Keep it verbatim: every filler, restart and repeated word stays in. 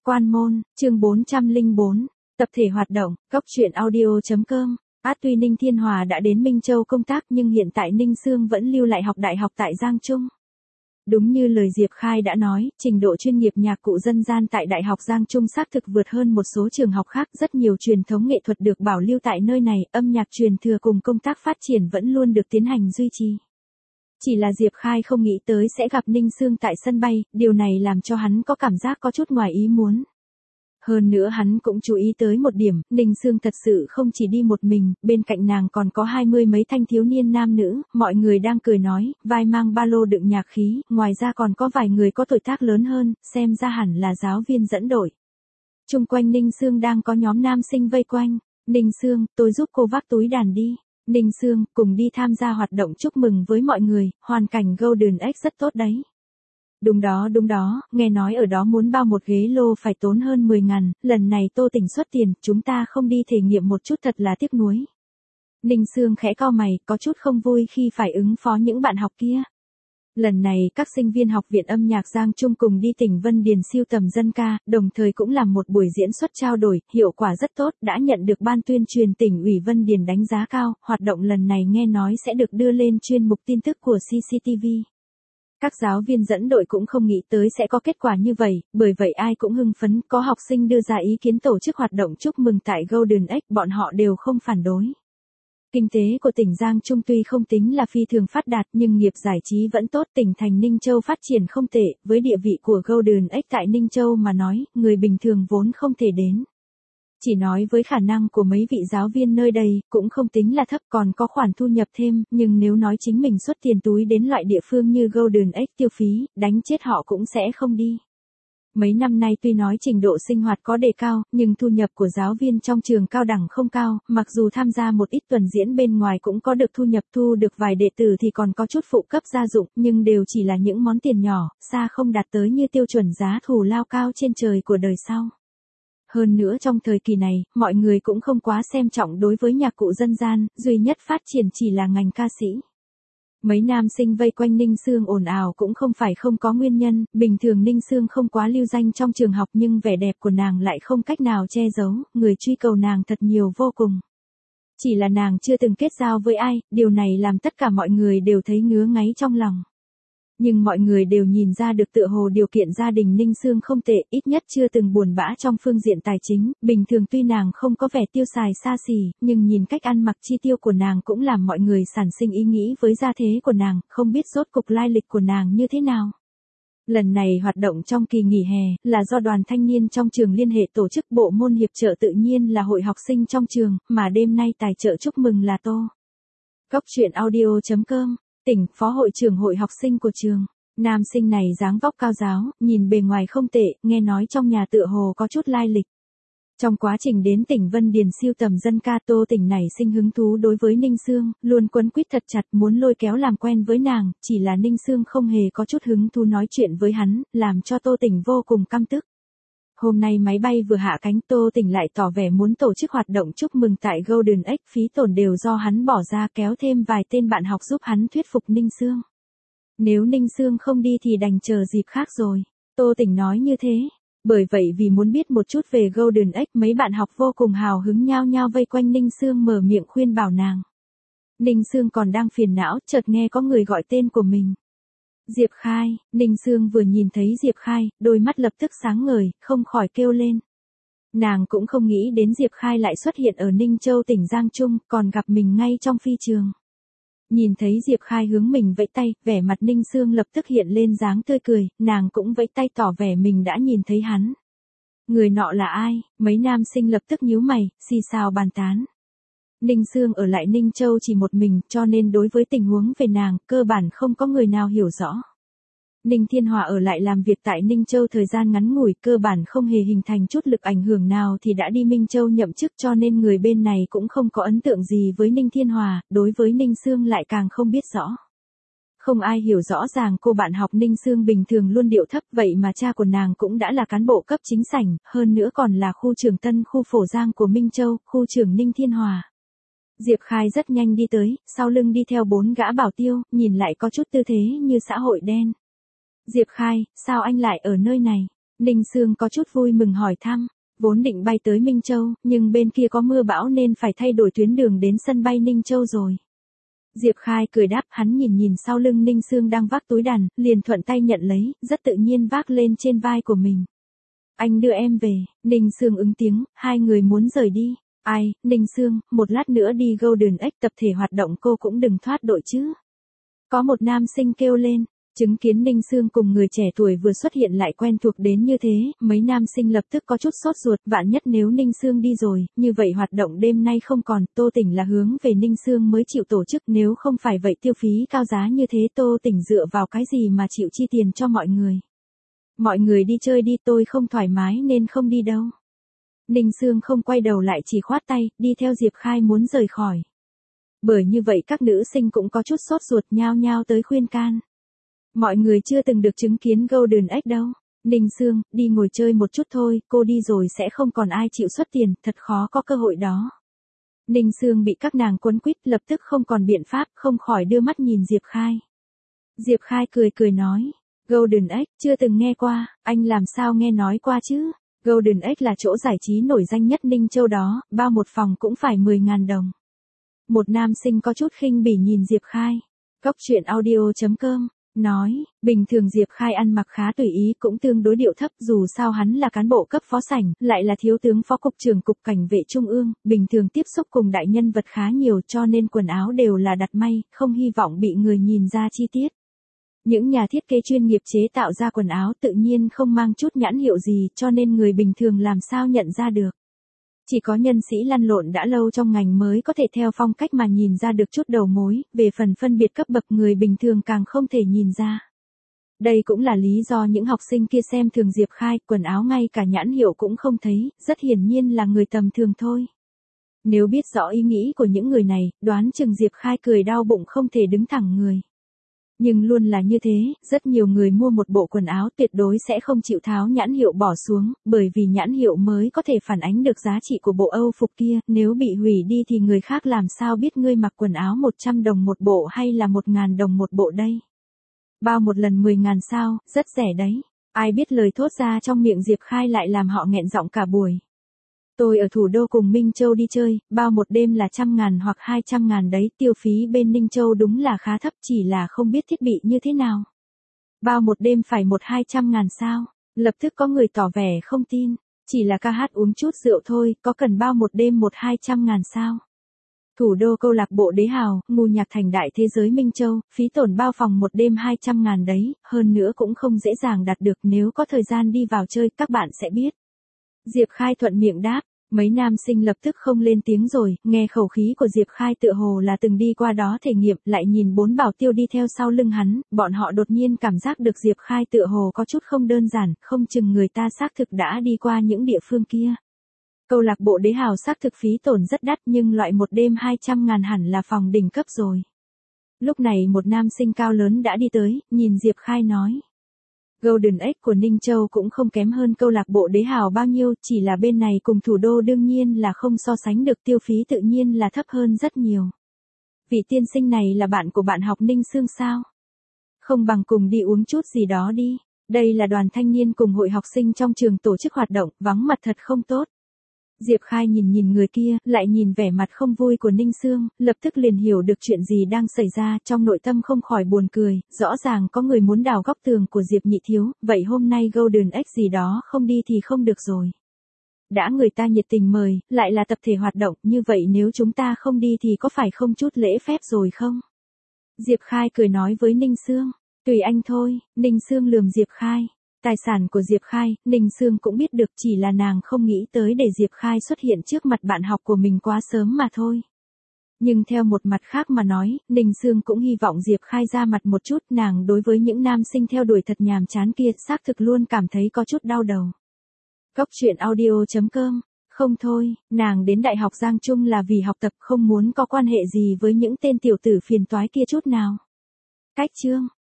Quan môn, chương bốn trăm lẻ bốn, tập thể hoạt động, góc truyện audio.com. Át tuy Ninh Thiên Hòa đã đến Minh Châu công tác nhưng hiện tại Ninh Sương vẫn lưu lại học đại học tại Giang Trung. Đúng như lời Diệp Khai đã nói, trình độ chuyên nghiệp nhạc cụ dân gian tại Đại học Giang Trung xác thực vượt hơn một số trường học khác, rất nhiều truyền thống nghệ thuật được bảo lưu tại nơi này, âm nhạc truyền thừa cùng công tác phát triển vẫn luôn được tiến hành duy trì. Chỉ là Diệp Khai không nghĩ tới sẽ gặp Ninh Sương tại sân bay, điều này làm cho hắn có cảm giác có chút ngoài ý muốn. Hơn nữa hắn cũng chú ý tới một điểm, Ninh Sương thật sự không chỉ đi một mình, bên cạnh nàng còn có hai mươi mấy thanh thiếu niên nam nữ, mọi người đang cười nói, vai mang ba lô đựng nhạc khí, ngoài ra còn có vài người có tuổi tác lớn hơn, xem ra hẳn là giáo viên dẫn đội. Chung quanh Ninh Sương đang có nhóm nam sinh vây quanh, Ninh Sương, tôi giúp cô vác túi đàn đi. Ninh Sương, cùng đi tham gia hoạt động chúc mừng với mọi người, hoàn cảnh Golden X rất tốt đấy. Đúng đó đúng đó, nghe nói ở đó muốn bao một ghế lô phải tốn hơn mười ngàn, lần này Tô Tỉnh xuất tiền, chúng ta không đi thể nghiệm một chút thật là tiếc nuối. Ninh Sương khẽ cau mày, có chút không vui khi phải ứng phó những bạn học kia. Lần này các sinh viên học viện âm nhạc Giang Trung cùng đi tỉnh Vân Điền siêu tầm dân ca, đồng thời cũng làm một buổi diễn xuất trao đổi, hiệu quả rất tốt, đã nhận được ban tuyên truyền tỉnh ủy Vân Điền đánh giá cao, hoạt động lần này nghe nói sẽ được đưa lên chuyên mục tin tức của xê xê tê vê. Các giáo viên dẫn đội cũng không nghĩ tới sẽ có kết quả như vậy, bởi vậy ai cũng hưng phấn, có học sinh đưa ra ý kiến tổ chức hoạt động chúc mừng tại Golden X, bọn họ đều không phản đối. Kinh tế của tỉnh Giang Trung tuy không tính là phi thường phát đạt nhưng nghiệp giải trí vẫn tốt, tỉnh thành Ninh Châu phát triển không tệ, với địa vị của Golden X tại Ninh Châu mà nói, người bình thường vốn không thể đến. Chỉ nói với khả năng của mấy vị giáo viên nơi đây, cũng không tính là thấp, còn có khoản thu nhập thêm, nhưng nếu nói chính mình xuất tiền túi đến loại địa phương như Golden X tiêu phí, đánh chết họ cũng sẽ không đi. Mấy năm nay tuy nói trình độ sinh hoạt có đề cao, nhưng thu nhập của giáo viên trong trường cao đẳng không cao, mặc dù tham gia một ít tuần diễn bên ngoài cũng có được thu nhập, thu được vài đệ tử thì còn có chút phụ cấp gia dụng, nhưng đều chỉ là những món tiền nhỏ, xa không đạt tới như tiêu chuẩn giá thù lao cao trên trời của đời sau. Hơn nữa trong thời kỳ này, mọi người cũng không quá xem trọng đối với nhạc cụ dân gian, duy nhất phát triển chỉ là ngành ca sĩ. Mấy nam sinh vây quanh Ninh Sương ồn ào cũng không phải không có nguyên nhân, bình thường Ninh Sương không quá lưu danh trong trường học nhưng vẻ đẹp của nàng lại không cách nào che giấu, người truy cầu nàng thật nhiều vô cùng. Chỉ là nàng chưa từng kết giao với ai, điều này làm tất cả mọi người đều thấy ngứa ngáy trong lòng. Nhưng mọi người đều nhìn ra được tựa hồ điều kiện gia đình Ninh Sương không tệ, ít nhất chưa từng buồn bã trong phương diện tài chính, bình thường tuy nàng không có vẻ tiêu xài xa xỉ, nhưng nhìn cách ăn mặc chi tiêu của nàng cũng làm mọi người sản sinh ý nghĩ với gia thế của nàng, không biết rốt cục lai lịch của nàng như thế nào. Lần này hoạt động trong kỳ nghỉ hè, là do đoàn thanh niên trong trường liên hệ tổ chức, bộ môn hiệp trợ tự nhiên là hội học sinh trong trường, mà đêm nay tài trợ chúc mừng là Tô. Góc truyện audio.com. Tỉnh, phó hội trưởng hội học sinh của trường. Nam sinh này dáng vóc cao giáo, nhìn bề ngoài không tệ, nghe nói trong nhà tựa hồ có chút lai lịch. Trong quá trình đến tỉnh Vân Điền siêu tầm dân ca, Tô Tỉnh này sinh hứng thú đối với Ninh Sương, luôn quấn quýt thật chặt muốn lôi kéo làm quen với nàng, chỉ là Ninh Sương không hề có chút hứng thú nói chuyện với hắn, làm cho Tô Tỉnh vô cùng căm tức. Hôm nay máy bay vừa hạ cánh, Tô Tỉnh lại tỏ vẻ muốn tổ chức hoạt động chúc mừng tại Golden X, phí tổn đều do hắn bỏ ra, kéo thêm vài tên bạn học giúp hắn thuyết phục Ninh Sương. Nếu Ninh Sương không đi thì đành chờ dịp khác rồi. Tô Tỉnh nói như thế. Bởi vậy vì muốn biết một chút về Golden X, mấy bạn học vô cùng hào hứng nhao nhao vây quanh Ninh Sương mở miệng khuyên bảo nàng. Ninh Sương còn đang phiền não, chợt nghe có người gọi tên của mình. Diệp Khai. Ninh Sương vừa nhìn thấy Diệp Khai, đôi mắt lập tức sáng ngời, không khỏi kêu lên. Nàng cũng không nghĩ đến Diệp Khai lại xuất hiện ở Ninh Châu tỉnh Giang Trung, còn gặp mình ngay trong phi trường. Nhìn thấy Diệp Khai hướng mình vẫy tay, vẻ mặt Ninh Sương lập tức hiện lên dáng tươi cười, nàng cũng vẫy tay tỏ vẻ mình đã nhìn thấy hắn. Người nọ là ai? Mấy nam sinh lập tức nhíu mày, xì xào bàn tán. Ninh Sương ở lại Ninh Châu chỉ một mình, cho nên đối với tình huống về nàng, cơ bản không có người nào hiểu rõ. Ninh Thiên Hòa ở lại làm việc tại Ninh Châu thời gian ngắn ngủi, cơ bản không hề hình thành chút lực ảnh hưởng nào thì đã đi Minh Châu nhậm chức, cho nên người bên này cũng không có ấn tượng gì với Ninh Thiên Hòa, đối với Ninh Sương lại càng không biết rõ. Không ai hiểu rõ ràng cô bạn học Ninh Sương bình thường luôn điệu thấp, vậy mà cha của nàng cũng đã là cán bộ cấp chính sảnh, hơn nữa còn là khu trưởng Tân khu Phổ Giang của Minh Châu, khu trưởng Ninh Thiên Hòa. Diệp Khai rất nhanh đi tới, sau lưng đi theo bốn gã bảo tiêu, nhìn lại có chút tư thế như xã hội đen. Diệp Khai, sao anh lại ở nơi này? Ninh Sương có chút vui mừng hỏi thăm, vốn định bay tới Minh Châu, nhưng bên kia có mưa bão nên phải thay đổi tuyến đường đến sân bay Ninh Châu rồi. Diệp Khai cười đáp, hắn nhìn nhìn sau lưng Ninh Sương đang vác túi đàn, liền thuận tay nhận lấy, rất tự nhiên vác lên trên vai của mình. Anh đưa em về, Ninh Sương ứng tiếng, hai người muốn rời đi. Ai, Ninh Sương, một lát nữa đi Golden X tập thể hoạt động cô cũng đừng thoát đội chứ. Có một nam sinh kêu lên, chứng kiến Ninh Sương cùng người trẻ tuổi vừa xuất hiện lại quen thuộc đến như thế, mấy nam sinh lập tức có chút sốt ruột, vạn nhất nếu Ninh Sương đi rồi, như vậy hoạt động đêm nay không còn, Tô Tỉnh là hướng về Ninh Sương mới chịu tổ chức, nếu không phải vậy tiêu phí cao giá như thế Tô Tỉnh dựa vào cái gì mà chịu chi tiền cho mọi người. Mọi người đi chơi đi, tôi không thoải mái nên không đi đâu. Ninh Sương không quay đầu lại chỉ khoát tay, đi theo Diệp Khai muốn rời khỏi. Bởi như vậy các nữ sinh cũng có chút sốt ruột nhao nhao tới khuyên can. Mọi người chưa từng được chứng kiến Golden X đâu. Ninh Sương, đi ngồi chơi một chút thôi, cô đi rồi sẽ không còn ai chịu xuất tiền, thật khó có cơ hội đó. Ninh Sương bị các nàng quấn quýt lập tức không còn biện pháp, không khỏi đưa mắt nhìn Diệp Khai. Diệp Khai cười cười nói, Golden X, chưa từng nghe qua, anh làm sao nghe nói qua chứ? Golden X là chỗ giải trí nổi danh nhất Ninh Châu đó, bao một phòng cũng phải mười nghìn đồng. Một nam sinh có chút khinh bỉ nhìn Diệp Khai. Cốc truyện audio chấm com nói, bình thường Diệp Khai ăn mặc khá tùy ý cũng tương đối điệu thấp, dù sao hắn là cán bộ cấp phó sảnh, lại là thiếu tướng phó cục trưởng cục cảnh vệ trung ương, bình thường tiếp xúc cùng đại nhân vật khá nhiều cho nên quần áo đều là đặt may, không hy vọng bị người nhìn ra chi tiết. Những nhà thiết kế chuyên nghiệp chế tạo ra quần áo tự nhiên không mang chút nhãn hiệu gì cho nên người bình thường làm sao nhận ra được. Chỉ có nhân sĩ lăn lộn đã lâu trong ngành mới có thể theo phong cách mà nhìn ra được chút đầu mối, về phần phân biệt cấp bậc người bình thường càng không thể nhìn ra. Đây cũng là lý do những học sinh kia xem thường Diệp Khai, quần áo ngay cả nhãn hiệu cũng không thấy, rất hiển nhiên là người tầm thường thôi. Nếu biết rõ ý nghĩ của những người này, đoán chừng Diệp Khai cười đau bụng không thể đứng thẳng người. Nhưng luôn là như thế, rất nhiều người mua một bộ quần áo tuyệt đối sẽ không chịu tháo nhãn hiệu bỏ xuống, bởi vì nhãn hiệu mới có thể phản ánh được giá trị của bộ Âu phục kia, nếu bị hủy đi thì người khác làm sao biết ngươi mặc quần áo một trăm đồng một bộ hay là một nghìn đồng một bộ đây. Bao một lần mười ngàn sao, rất rẻ đấy. Ai biết lời thốt ra trong miệng Diệp Khai lại làm họ nghẹn giọng cả buổi. Tôi ở thủ đô cùng Minh Châu đi chơi, bao một đêm là trăm ngàn hoặc hai trăm ngàn đấy, tiêu phí bên Ninh Châu đúng là khá thấp, chỉ là không biết thiết bị như thế nào. Bao một đêm phải một hai trăm ngàn sao, lập tức có người tỏ vẻ không tin, chỉ là ca hát uống chút rượu thôi, có cần bao một đêm một hai trăm ngàn sao. Thủ đô câu lạc bộ Đế Hào, ngu nhạc thành đại thế giới Minh Châu, phí tổn bao phòng một đêm hai trăm ngàn đấy, hơn nữa cũng không dễ dàng đạt được, nếu có thời gian đi vào chơi các bạn sẽ biết. Diệp Khai thuận miệng đáp, mấy nam sinh lập tức không lên tiếng rồi, nghe khẩu khí của Diệp Khai tựa hồ là từng đi qua đó thể nghiệm, lại nhìn bốn bảo tiêu đi theo sau lưng hắn, bọn họ đột nhiên cảm giác được Diệp Khai tựa hồ có chút không đơn giản, không chừng người ta xác thực đã đi qua những địa phương kia. Câu lạc bộ Đế Hào xác thực phí tổn rất đắt nhưng loại một đêm hai trăm ngàn hẳn là phòng đỉnh cấp rồi. Lúc này một nam sinh cao lớn đã đi tới, nhìn Diệp Khai nói. Golden X của Ninh Châu cũng không kém hơn câu lạc bộ Đế Hào bao nhiêu, chỉ là bên này cùng thủ đô đương nhiên là không so sánh được, tiêu phí tự nhiên là thấp hơn rất nhiều. Vị tiên sinh này là bạn của bạn học Ninh Sương sao? Không bằng cùng đi uống chút gì đó đi. Đây là đoàn thanh niên cùng hội học sinh trong trường tổ chức hoạt động, vắng mặt thật không tốt. Diệp Khai nhìn nhìn người kia, lại nhìn vẻ mặt không vui của Ninh Sương, lập tức liền hiểu được chuyện gì đang xảy ra, trong nội tâm không khỏi buồn cười, rõ ràng có người muốn đào góc tường của Diệp Nhị Thiếu, vậy hôm nay Golden X gì đó không đi thì không được rồi. Đã người ta nhiệt tình mời, lại là tập thể hoạt động, như vậy nếu chúng ta không đi thì có phải không chút lễ phép rồi không? Diệp Khai cười nói với Ninh Sương, tùy anh thôi. Ninh Sương lườm Diệp Khai. Tài sản của Diệp Khai, Ninh Sương cũng biết được, chỉ là nàng không nghĩ tới để Diệp Khai xuất hiện trước mặt bạn học của mình quá sớm mà thôi. Nhưng theo một mặt khác mà nói, Ninh Sương cũng hy vọng Diệp Khai ra mặt một chút, nàng đối với những nam sinh theo đuổi thật nhàm chán kia, xác thực luôn cảm thấy có chút đau đầu. Cốc truyện audio chấm com, không thôi, nàng đến Đại học Giang Trung là vì học tập, không muốn có quan hệ gì với những tên tiểu tử phiền toái kia chút nào. Cách chương